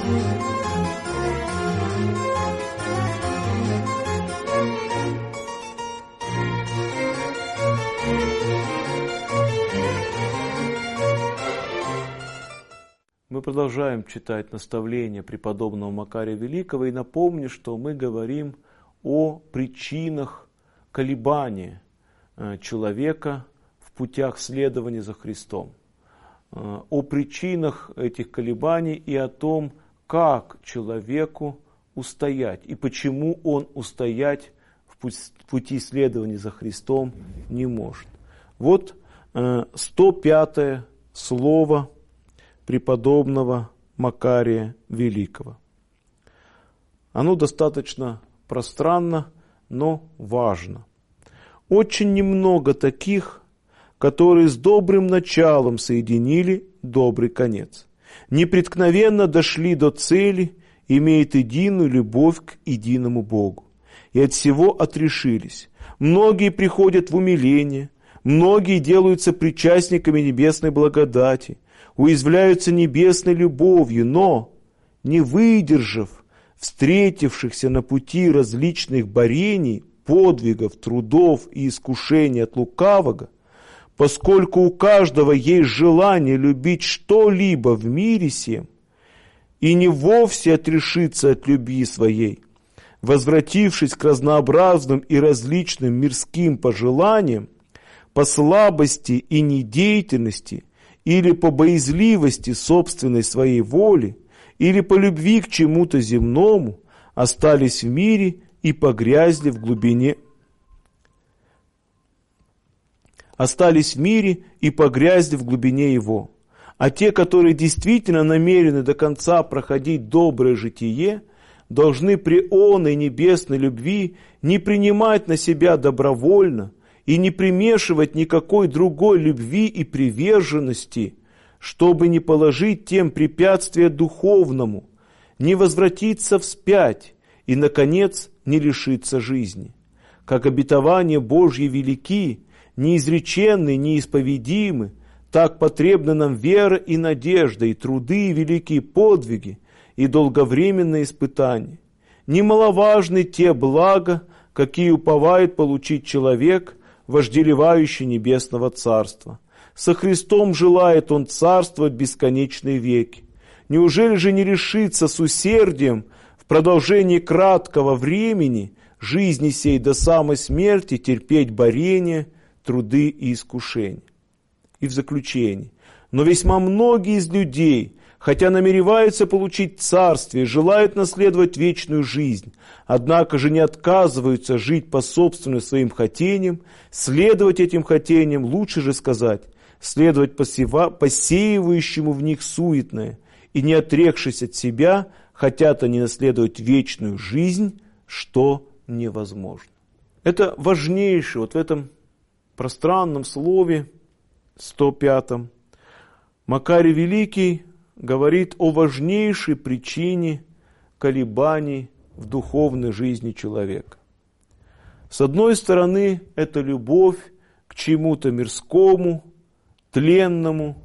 Мы продолжаем читать наставления преподобного Макария Великого, и напомню, что мы говорим о причинах колебания человека в путях следования за Христом, о причинах этих колебаний и о том, как человеку устоять и почему он устоять в пути следования за Христом не может. Вот 105-е слово преподобного Макария Великого. Оно достаточно пространно, но важно. Очень немного таких, которые с добрым началом соединили добрый конец. Непреткновенно дошли до цели, имеют единую любовь к единому Богу. И от всего отрешились. Многие приходят в умиление, многие делаются причастниками небесной благодати, уязвляются небесной любовью, но, не выдержав встретившихся на пути различных борений, подвигов, трудов и искушений от лукавого, поскольку у каждого есть желание любить что-либо в мире сем, и не вовсе отрешиться от любви своей, возвратившись к разнообразным и различным мирским пожеланиям, по слабости и недеятельности, или по боязливости собственной своей воли, или по любви к чему-то земному, остались в мире и погрязли в глубине. Остались в мире и погрязли в глубине его. А те, которые действительно намерены до конца проходить доброе житие, должны при оной небесной любви не принимать на себя добровольно и не примешивать никакой другой любви и приверженности, чтобы не положить тем препятствие духовному, не возвратиться вспять и, наконец, не лишиться жизни. Как обетования Божьи велики, неизреченны, неисповедимы, так потребны нам вера и надежда, и труды, и великие подвиги, и долговременные испытания. Немаловажны те блага, какие уповает получить человек, вожделевающий небесного царства. Со Христом желает он царствовать бесконечные веки. Неужели же не решится с усердием в продолжении краткого времени жизни сей до самой смерти терпеть борения, труды и искушения? И в заключение. Но весьма многие из людей, хотя намереваются получить царствие, желают наследовать вечную жизнь, однако же не отказываются жить по собственным своим хотениям, следовать этим хотениям, лучше же сказать, следовать посеивающему в них суетное, и не отрекшись от себя, хотят они наследовать вечную жизнь, что невозможно. Это важнейшее вот в этом пространном слове 105-м. Макарий Великий говорит о важнейшей причине колебаний в духовной жизни человека. С одной стороны, это любовь к чему-то мирскому, тленному,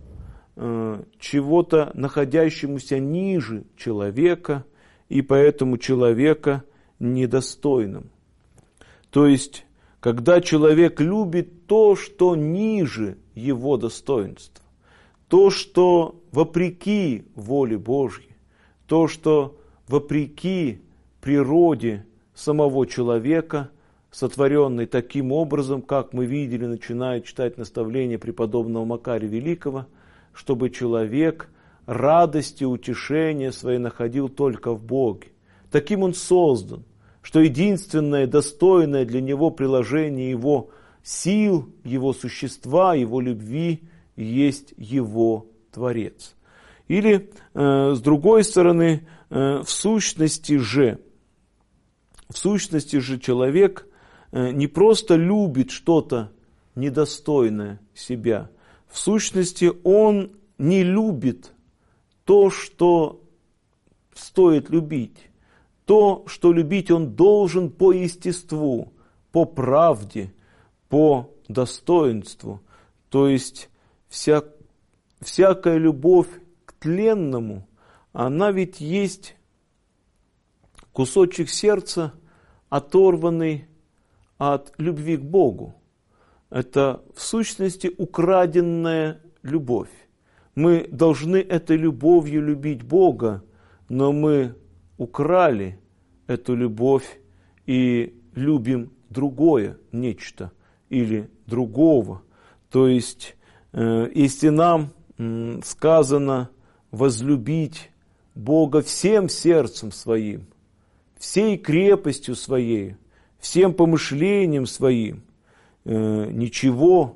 чего-то находящемуся ниже человека, и поэтому человека недостойным. То есть, когда человек любит то, что ниже его достоинства, то, что вопреки воле Божьей, то, что вопреки природе самого человека, сотворенной таким образом, как мы видели, начиная читать наставления преподобного Макария Великого, чтобы человек радость и утешение свои находил только в Боге. Таким он создан, что единственное достойное для него приложение его сил, его существа, его любви есть его Творец. Или, с другой стороны, в сущности же человек не просто любит что-то недостойное себя. В сущности, он не любит то, что стоит любить. То, что любить он должен по естеству, по правде, по достоинству. То есть всякая любовь к тленному, она ведь есть кусочек сердца, оторванный от любви к Богу. Это в сущности украденная любовь. Мы должны этой любовью любить Бога, но мы украли эту любовь и любим другое нечто или другого. То есть, если нам сказано возлюбить Бога всем сердцем своим, всей крепостью своей, всем помышлением своим, ничего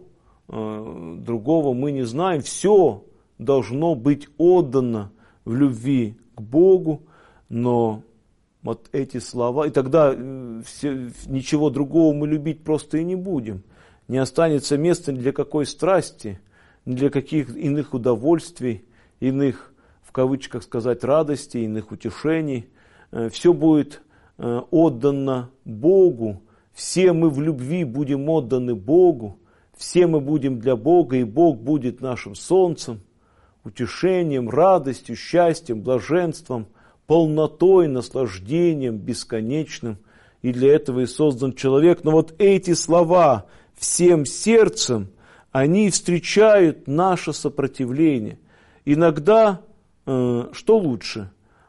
другого мы не знаем, все должно быть отдано в любви к Богу, но вот эти слова, и тогда ничего другого мы любить просто и не будем. Не останется места ни для какой страсти, ни для каких иных удовольствий, иных, в кавычках сказать, радостей, иных утешений. Все будет отдано Богу, все мы в любви будем отданы Богу, все мы будем для Бога, и Бог будет нашим солнцем, утешением, радостью, счастьем, блаженством, полнотой, наслаждением бесконечным. И для этого и создан человек. Но вот эти слова всем сердцем, они встречают наше сопротивление. Иногда, что лучше?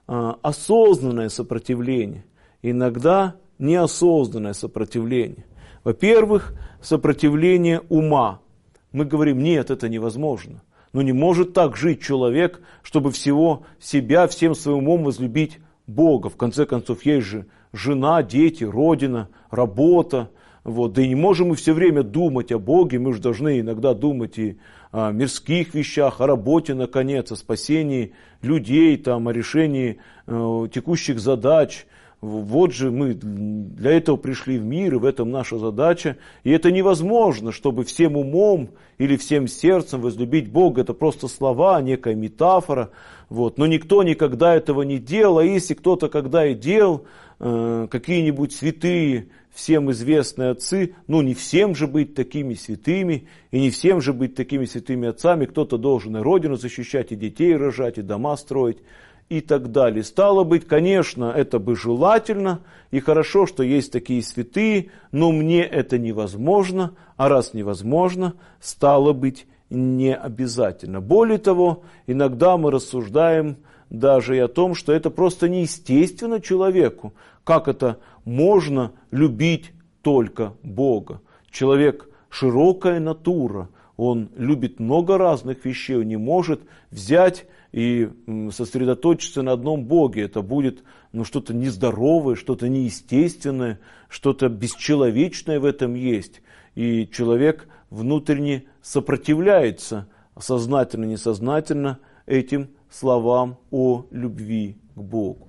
Осознанное сопротивление. Иногда неосознанное сопротивление. Во-первых, сопротивление ума. Мы говорим, нет, это невозможно. Но не может так жить человек, чтобы всего себя, всем своим умом возлюбить Бога. В конце концов, есть же жена, дети, родина, работа. Вот. Да и не можем мы все время думать о Боге, мы же должны иногда думать и о мирских вещах, о работе, наконец, о спасении людей, там, о решении текущих задач. Вот же мы для этого пришли в мир, и в этом наша задача. И это невозможно, чтобы всем умом или всем сердцем возлюбить Бога. Это просто слова, некая метафора. Вот. Но никто никогда этого не делал. А если кто-то когда и делал, какие-нибудь святые, всем известные отцы, ну не всем же быть такими святыми, и не всем же быть такими святыми отцами. Кто-то должен и родину защищать, и детей рожать, и дома строить. И так далее. Стало быть, конечно, это бы желательно, и хорошо, что есть такие святые, но мне это невозможно, а раз невозможно, стало быть, не обязательно. Более того, иногда мы рассуждаем даже и о том, что это просто неестественно человеку. Как это можно любить только Бога? Человек широкая натура, он любит много разных вещей, он не может взять и сосредоточиться на одном Боге. Это будет что-то нездоровое, что-то неестественное, что-то бесчеловечное в этом есть. И человек внутренне сопротивляется, сознательно, несознательно, этим словам о любви к Богу.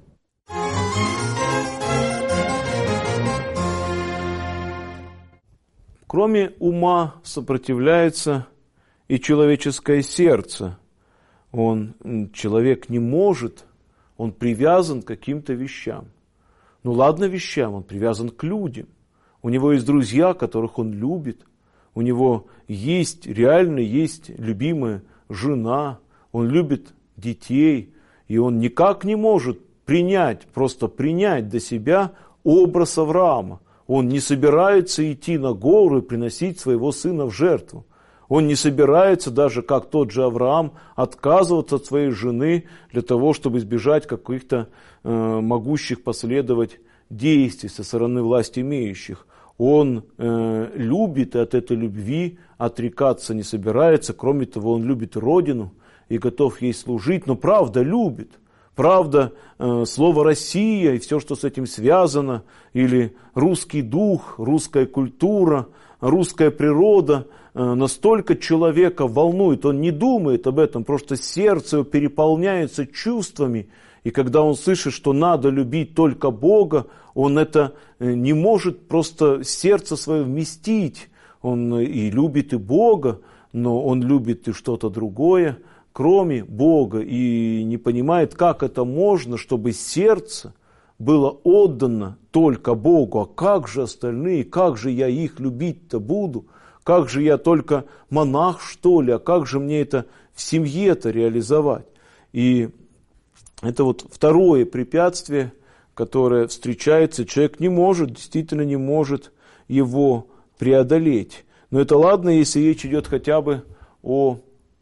Кроме ума сопротивляется и человеческое сердце. Человек не может, он привязан к каким-то вещам. Ну ладно вещам, он привязан к людям. У него есть друзья, которых он любит. У него реально есть любимая жена. Он любит детей. И он никак не может просто принять до себя образ Авраама. Он не собирается идти на гору и приносить своего сына в жертву. Он не собирается, даже как тот же Авраам, отказываться от своей жены для того, чтобы избежать каких-то могущих последовать действий со стороны власть имеющих. Он любит, и от этой любви отрекаться не собирается. Кроме того, он любит родину и готов ей служить, но правда любит. Правда, слово «Россия» и все, что с этим связано, или русский дух, русская культура, русская природа настолько человека волнует, он не думает об этом, просто сердце его переполняется чувствами, и когда он слышит, что надо любить только Бога, он это не может просто сердце свое вместить. Он и любит и Бога, но он любит и что-то другое, кроме Бога, и не понимает, как это можно, чтобы сердце было отдано только Богу. А как же остальные, как же я их любить-то буду? Как же я только монах, что ли? А как же мне это в семье-то реализовать? И Это вот второе препятствие, которое встречается, человек не может, действительно не может его преодолеть. Но это ладно, если речь идет хотя бы о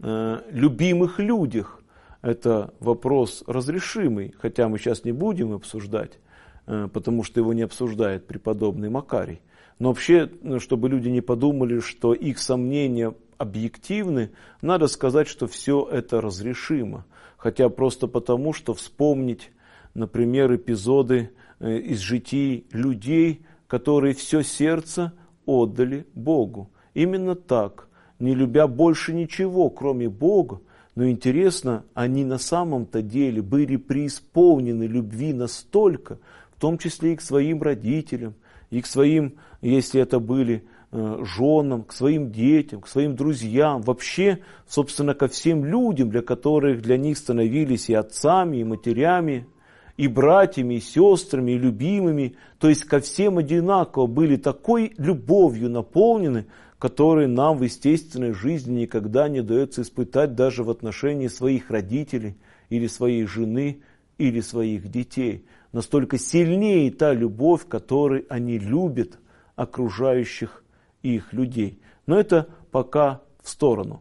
любимых людях. Это вопрос разрешимый, хотя мы сейчас не будем обсуждать, потому что его не обсуждает преподобный Макарий. Но вообще, чтобы люди не подумали, что их сомнения объективны, надо сказать, что все это разрешимо. Хотя просто потому, что вспомнить, например, эпизоды из житий людей, которые все сердце отдали Богу. Именно так, не любя больше ничего, кроме Бога. Но интересно, они на самом-то деле были преисполнены любви настолько, в том числе и к своим родителям, и к своим, если это были женам, к своим детям, к своим друзьям, вообще, собственно, ко всем людям, для них становились и отцами, и матерями, и братьями, и сестрами, и любимыми, то есть ко всем одинаково были такой любовью наполнены, которые нам в естественной жизни никогда не удается испытать даже в отношении своих родителей, или своей жены, или своих детей. Настолько сильнее та любовь, которой они любят окружающих их людей. Но это пока в сторону.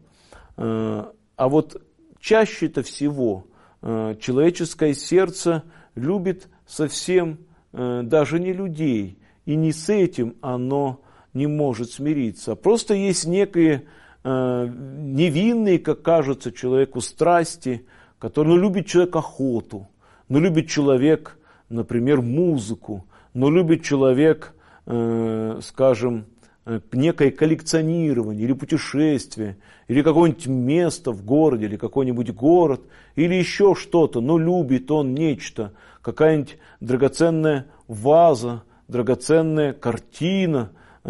А вот чаще-то всего человеческое сердце любит совсем даже не людей. И не с этим оно не может смириться. Просто есть некие невинные, как кажется человеку, страсти, которые, любит человек охоту, любит человек, например, музыку, любит человек, скажем, некое коллекционирование или путешествие, или какое-нибудь место в городе, или какой-нибудь город, или еще что-то, но любит он нечто, какая-нибудь драгоценная ваза, драгоценная картина,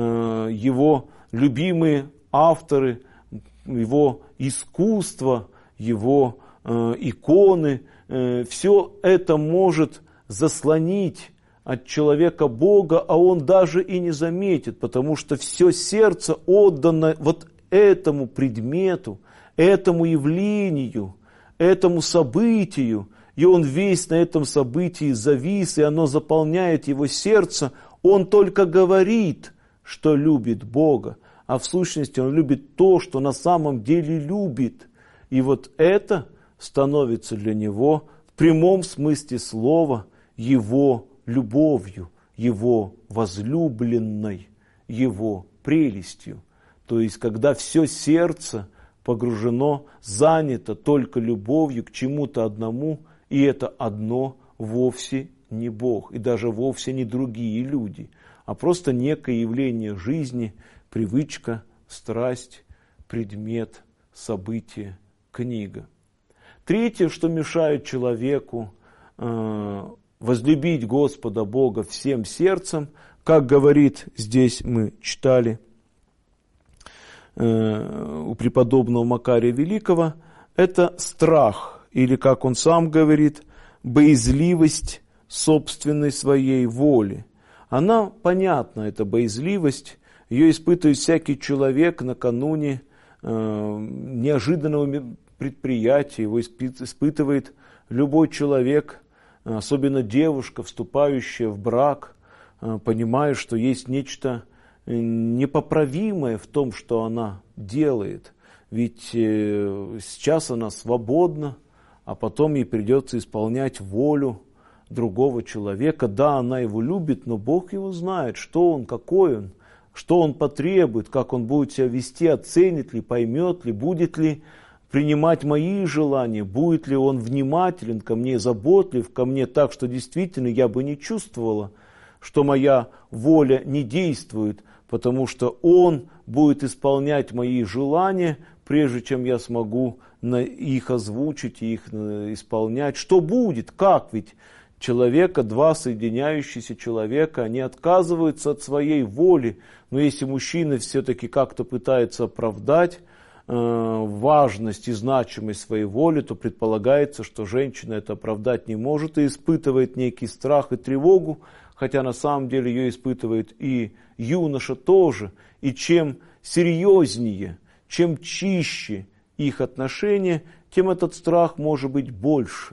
его любимые авторы, его искусство, его иконы, все это может заслонить от человека Бога, а он даже и не заметит, потому что все сердце отдано вот этому предмету, этому явлению, этому событию, и он весь на этом событии завис, и оно заполняет его сердце. Он только говорит, что любит Бога, а в сущности он любит то, что на самом деле любит. И вот это становится для него в прямом смысле слова его любовью, его возлюбленной, его прелестью. То есть, когда все сердце погружено, занято только любовью к чему-то одному, и это одно вовсе не Бог, и даже вовсе не другие люди, а просто некое явление жизни, привычка, страсть, предмет, событие, книга. Третье, что мешает человеку возлюбить Господа Бога всем сердцем, как говорит здесь мы читали у преподобного Макария Великого, это страх, или, как он сам говорит, боязливость собственной своей воли. Она понятна, эта боязливость, ее испытывает всякий человек накануне неожиданного предприятия, его испытывает любой человек, особенно девушка, вступающая в брак, понимая, что есть нечто непоправимое в том, что она делает. Ведь сейчас она свободна, а потом ей придется исполнять волю другого человека. Да, она его любит, но Бог его знает, что он, какой он, что он потребует, как он будет себя вести, оценит ли, поймет ли, будет ли принимать мои желания, будет ли он внимателен ко мне, заботлив ко мне так, что действительно я бы не чувствовала, что моя воля не действует, потому что он будет исполнять мои желания, прежде чем я смогу их озвучить и их исполнять. Что будет? Как? Ведь человека, два соединяющиеся человека, они отказываются от своей воли. Но если мужчина все-таки как-то пытается оправдать важность и значимость своей воли, то предполагается, что женщина это оправдать не может и испытывает некий страх и тревогу, хотя на самом деле ее испытывает и юноша тоже. И чем серьезнее, чем чище их отношения, тем этот страх может быть больше.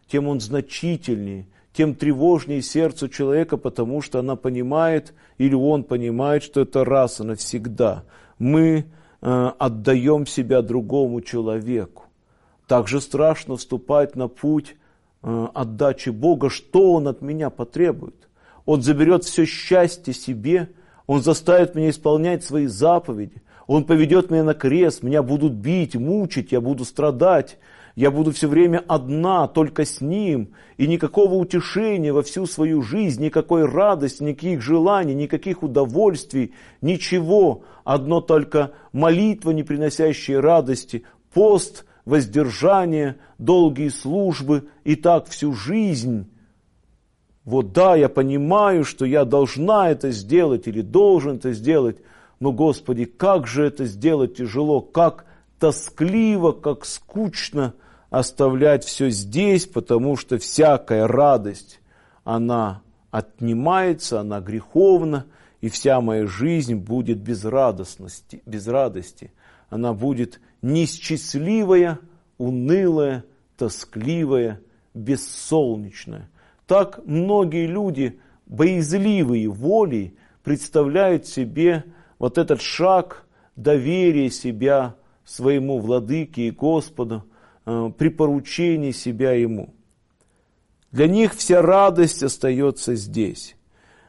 тем он значительнее, тем тревожнее сердцу человека, потому что она понимает, или он понимает, что это раз и навсегда. Мы отдаем себя другому человеку. Также страшно вступать на путь отдачи Бога, что Он от меня потребует. Он заберет все счастье себе, Он заставит меня исполнять свои заповеди, Он поведет меня на крест, меня будут бить, мучить, я буду страдать, я буду все время одна, только с Ним, и никакого утешения во всю свою жизнь, никакой радости, никаких желаний, никаких удовольствий, ничего, одно только молитва, не приносящая радости, пост, воздержание, долгие службы, и так всю жизнь. Вот да, я понимаю, что я должна это сделать или должен это сделать, но, Господи, как же это сделать тяжело, как тоскливо, как скучно оставлять все здесь, потому что всякая радость, она отнимается, она греховна, и вся моя жизнь будет без радости. Она будет несчастливая, унылая, тоскливая, бессолнечная. Так многие люди, боязливые волей, представляют себе вот этот шаг доверия себя своему владыке и Господу, припоручение себя Ему. Для них вся радость остается здесь.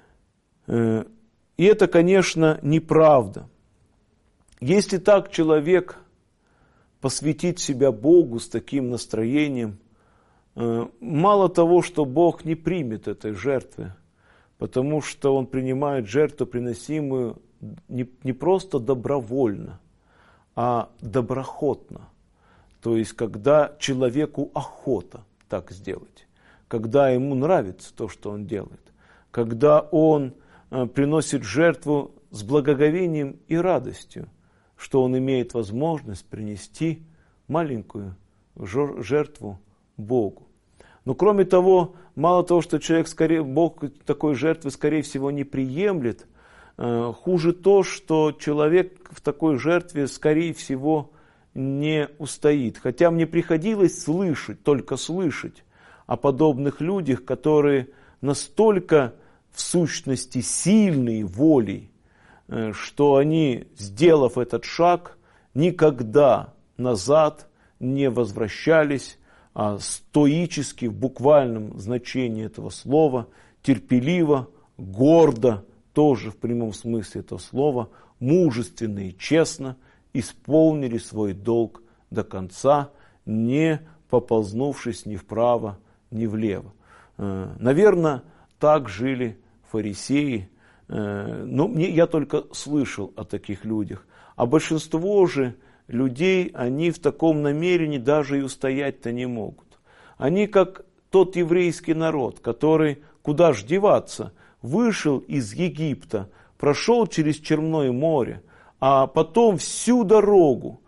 И это, конечно, неправда. Если так человек посвятит себя Богу с таким настроением, мало того, что Бог не примет этой жертвы, потому что Он принимает жертву, приносимую не просто добровольно, а доброхотно. То есть, когда человеку охота так сделать, когда ему нравится то, что он делает, когда он приносит жертву с благоговением и радостью, что он имеет возможность принести маленькую жертву Богу. Но кроме того, мало того, что Бог такой жертвы, скорее всего, не приемлет, хуже то, что человек в такой жертве, скорее всего, не устоит. Хотя мне приходилось только слышать о подобных людях, которые настолько в сущности сильные волей, что они, сделав этот шаг, никогда назад не возвращались, а стоически, в буквальном значении этого слова, терпеливо, гордо, тоже в прямом смысле этого слова, мужественно и честно исполнили свой долг до конца, не поползнувшись ни вправо, ни влево. Наверное, так жили фарисеи, но я только слышал о таких людях. А большинство же людей, они в таком намерении даже и устоять-то не могут. Они как тот еврейский народ, который, куда ж деваться, вышел из Египта, прошел через Черное море, а потом всю дорогу,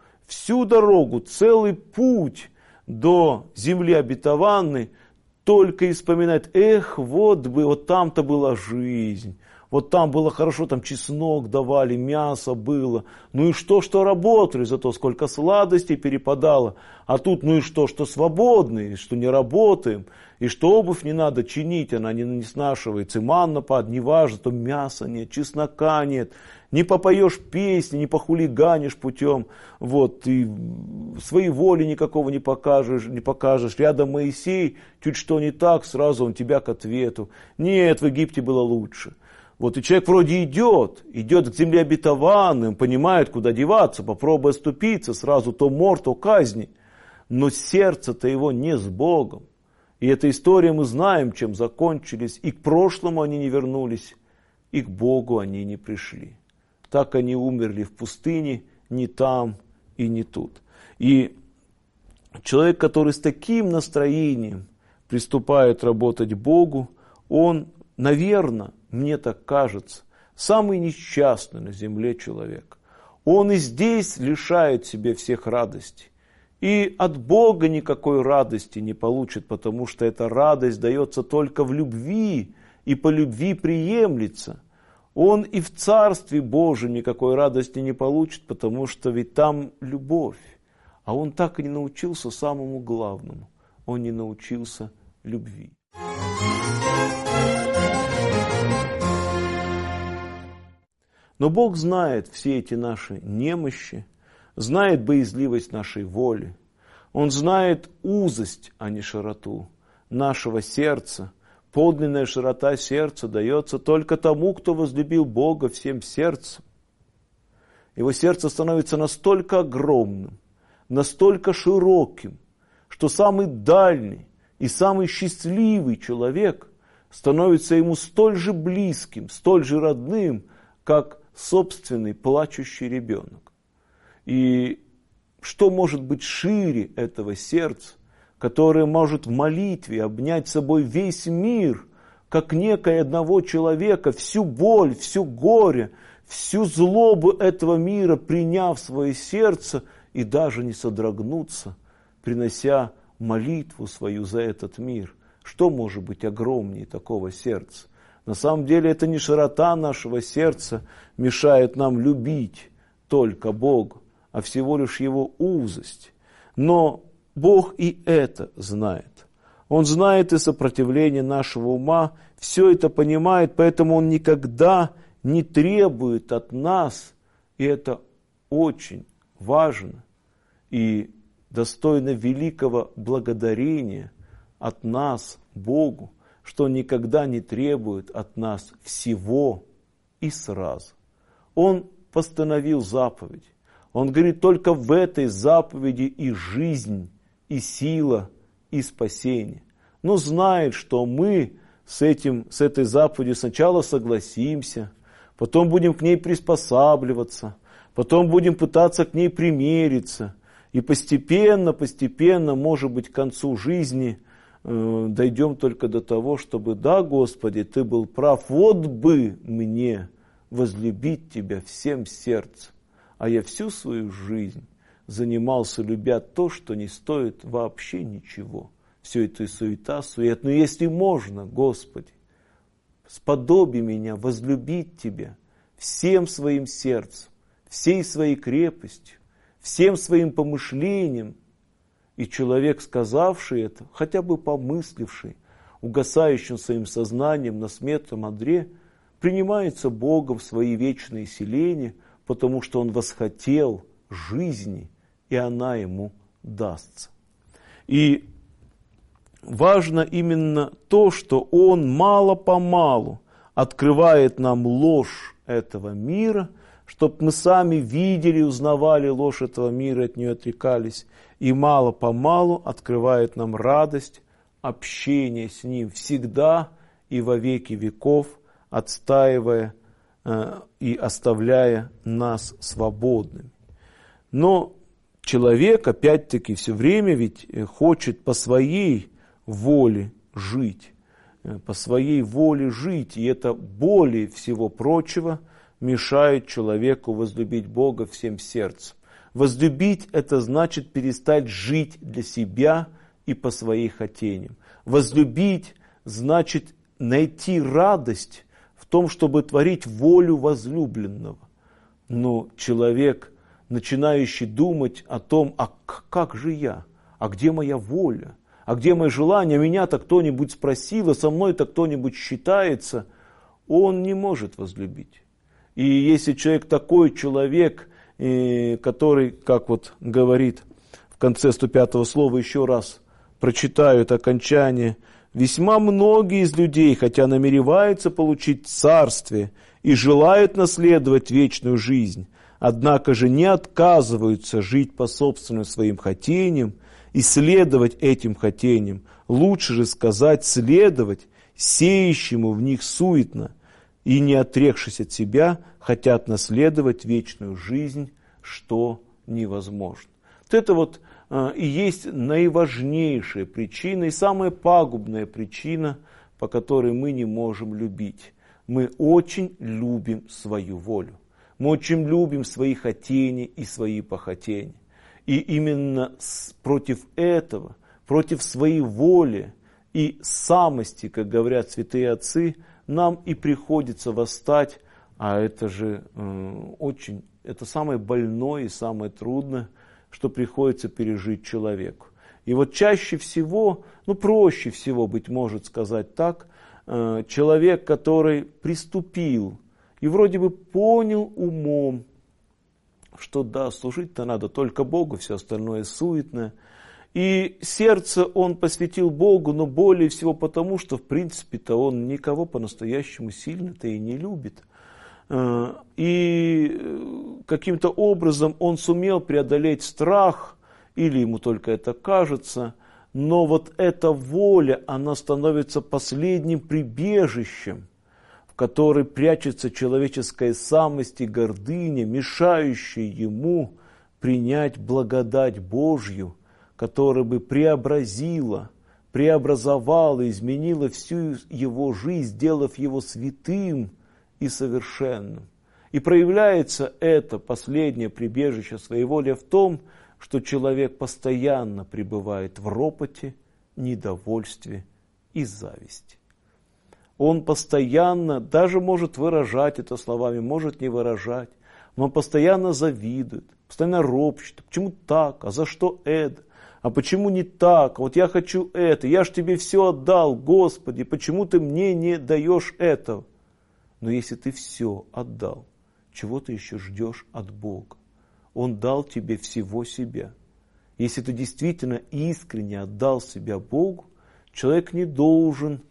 целый путь до земли обетованной только и вспоминает: эх, вот там-то была жизнь, вот там было хорошо, там чеснок давали, мясо было, ну и что работали, зато сколько сладостей перепадало, а тут ну и что свободны, что не работаем, и что обувь не надо чинить, она не снашивается, и манна падает, неважно, то мяса нет, чеснока нет, не попоешь песни, не похулиганишь путем, вот, и своей воли никакого не покажешь. Рядом Моисей, чуть что не так, сразу он тебя к ответу. Нет, в Египте было лучше. Вот, и человек вроде идет к земле обетованной, понимает, куда деваться, попробуй оступиться, сразу то мор, то казни. Но сердце-то его не с Богом. И эта история, мы знаем, чем закончились. И к прошлому они не вернулись, и к Богу они не пришли. Так они умерли в пустыне, не там и не тут. И человек, который с таким настроением приступает работать Богу, он, наверное, мне так кажется, самый несчастный на земле человек. Он и здесь лишает себя всех радостей. И от Бога никакой радости не получит, потому что эта радость дается только в любви, и по любви приемлется. Он и в Царстве Божьем никакой радости не получит, потому что ведь там любовь. А он так и не научился самому главному. Он не научился любви. Но Бог знает все эти наши немощи, знает боязливость нашей воли. Он знает узость, а не широту нашего сердца. Подлинная широта сердца дается только тому, кто возлюбил Бога всем сердцем. Его сердце становится настолько огромным, настолько широким, что самый дальний и самый счастливый человек становится ему столь же близким, столь же родным, как собственный плачущий ребенок. И что может быть шире этого сердца, которое может в молитве обнять собой весь мир, как некое одного человека, всю боль, всю горе, всю злобу этого мира, приняв в свое сердце и даже не содрогнуться, принося молитву свою за этот мир. Что может быть огромнее такого сердца? На самом деле это не широта нашего сердца мешает нам любить только Бога, а всего лишь Его узость. Но Бог и это знает. Он знает и сопротивление нашего ума, все это понимает, поэтому Он никогда не требует от нас, и это очень важно и достойно великого благодарения от нас Богу, что Он никогда не требует от нас всего и сразу. Он постановил заповедь. Он говорит, только в этой заповеди и жизнь, и сила, и спасение. Но знает, что мы с этой заповедью сначала согласимся, потом будем к ней приспосабливаться, потом будем пытаться к ней примириться. И постепенно, может быть, к концу жизни дойдем только до того, чтобы, да, Господи, Ты был прав, вот бы мне возлюбить Тебя всем сердцем. А я всю свою жизнь занимался, любя то, что не стоит вообще ничего. Все это и суета. Но если можно, Господи, сподоби меня возлюбить Тебя всем своим сердцем, всей своей крепостью, всем своим помышлением. И человек, сказавший это, хотя бы помысливший, угасающим своим сознанием на смертном одре, принимается Богом в свои вечные селения, потому что он восхотел жизни, и она ему дастся. И важно именно то, что он мало-помалу открывает нам ложь этого мира, чтобы мы сами видели, узнавали ложь этого мира, от нее отрекались, и мало-помалу открывает нам радость общения с Ним всегда и во веки веков, отстаивая и оставляя нас свободными. Но человек, опять-таки, все время ведь хочет по своей воле жить, и это более всего прочего мешает человеку возлюбить Бога всем сердцем. Возлюбить – это значит перестать жить для себя и по своим хотениям. Возлюбить – значит найти радость в том, чтобы творить волю возлюбленного. Но человек, начинающий думать о том, а как же я, а где моя воля, а где мои желания, меня-то кто-нибудь спросил, а со мной-то кто-нибудь считается, он не может возлюбить. И если человек такой человек, который, как вот говорит в конце 105-го слова, еще раз прочитаю это окончание, весьма многие из людей, хотя намереваются получить царствие и желают наследовать вечную жизнь, однако же не отказываются жить по собственным своим хотениям и следовать этим хотениям. Лучше же сказать следовать сеющему в них суетно, и, не отрекшись от себя, хотят наследовать вечную жизнь, что невозможно. Вот это вот и есть наиважнейшая причина и самая пагубная причина, по которой мы не можем любить. Мы очень любим свою волю. Мы очень любим свои хотения и свои похотения. И именно против этого, против своей воли и самости, как говорят святые отцы, нам и приходится восстать, а это же это самое больное и самое трудное, что приходится пережить человеку. И вот чаще всего, проще всего, быть может сказать так, человек, который приступил и вроде бы понял умом, что да, служить-то надо только Богу, все остальное суетное. И сердце он посвятил Богу, но более всего потому, что в принципе-то он никого по-настоящему сильно-то и не любит. И каким-то образом он сумел преодолеть страх, или ему только это кажется, но вот эта воля, она становится последним прибежищем, в которой прячется человеческая самость и гордыня, мешающая ему принять благодать Божью, которая бы преобразовала, изменила всю его жизнь, сделав его святым и совершенным. И проявляется это последнее прибежище своей воли в том, что человек постоянно пребывает в ропоте, недовольстве и зависти. Он постоянно, даже может выражать это словами, может не выражать, но он постоянно завидует, постоянно ропщет. Почему так? А за что это? А почему не так? Вот я хочу это, я ж тебе все отдал, Господи, почему ты мне не даешь этого? Но если ты все отдал, чего ты еще ждешь от Бога? Он дал тебе всего себя. Если ты действительно искренне отдал себя Богу, человек не должен,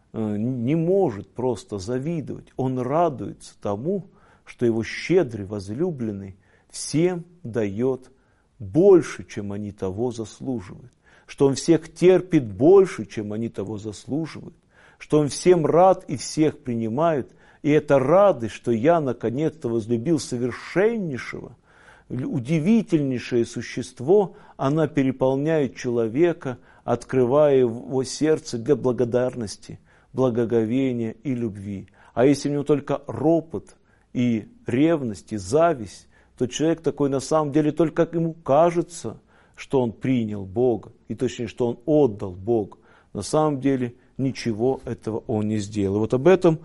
не может просто завидовать. Он радуется тому, что его щедрый возлюбленный всем дает больше, чем они того заслуживают. Что он всех терпит больше, чем они того заслуживают. Что он всем рад и всех принимает. И эта радость, что я наконец-то возлюбил совершеннейшего, удивительнейшее существо, она переполняет человека, открывая его сердце для благодарности, благоговения и любви. А если у него только ропот и ревность, и зависть, то человек такой на самом деле только ему кажется, что он принял Бога, и точнее, что он отдал Богу. На самом деле ничего этого он не сделал. Вот об этом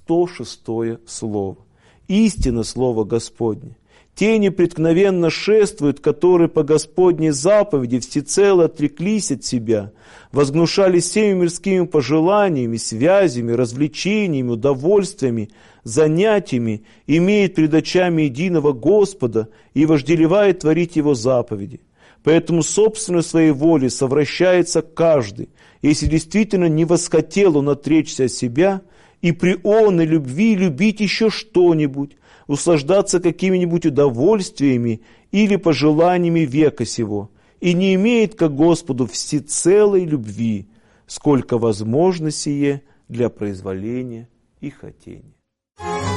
106 слово. Истинно слово Господне. Те непреткновенно шествуют, которые по Господней заповеди всецело отреклись от себя, возгнушались всеми мирскими пожеланиями, связями, развлечениями, удовольствиями, занятиями, имеют пред очами единого Господа и вожделевает творить Его заповеди. Поэтому собственной своей волей совращается каждый, если действительно не восхотел он отречься от себя и при оной любви любить еще что-нибудь, услаждаться какими-нибудь удовольствиями или пожеланиями века сего, и не имеет ко Господу всецелой любви, сколько возможно сие для произволения и хотения.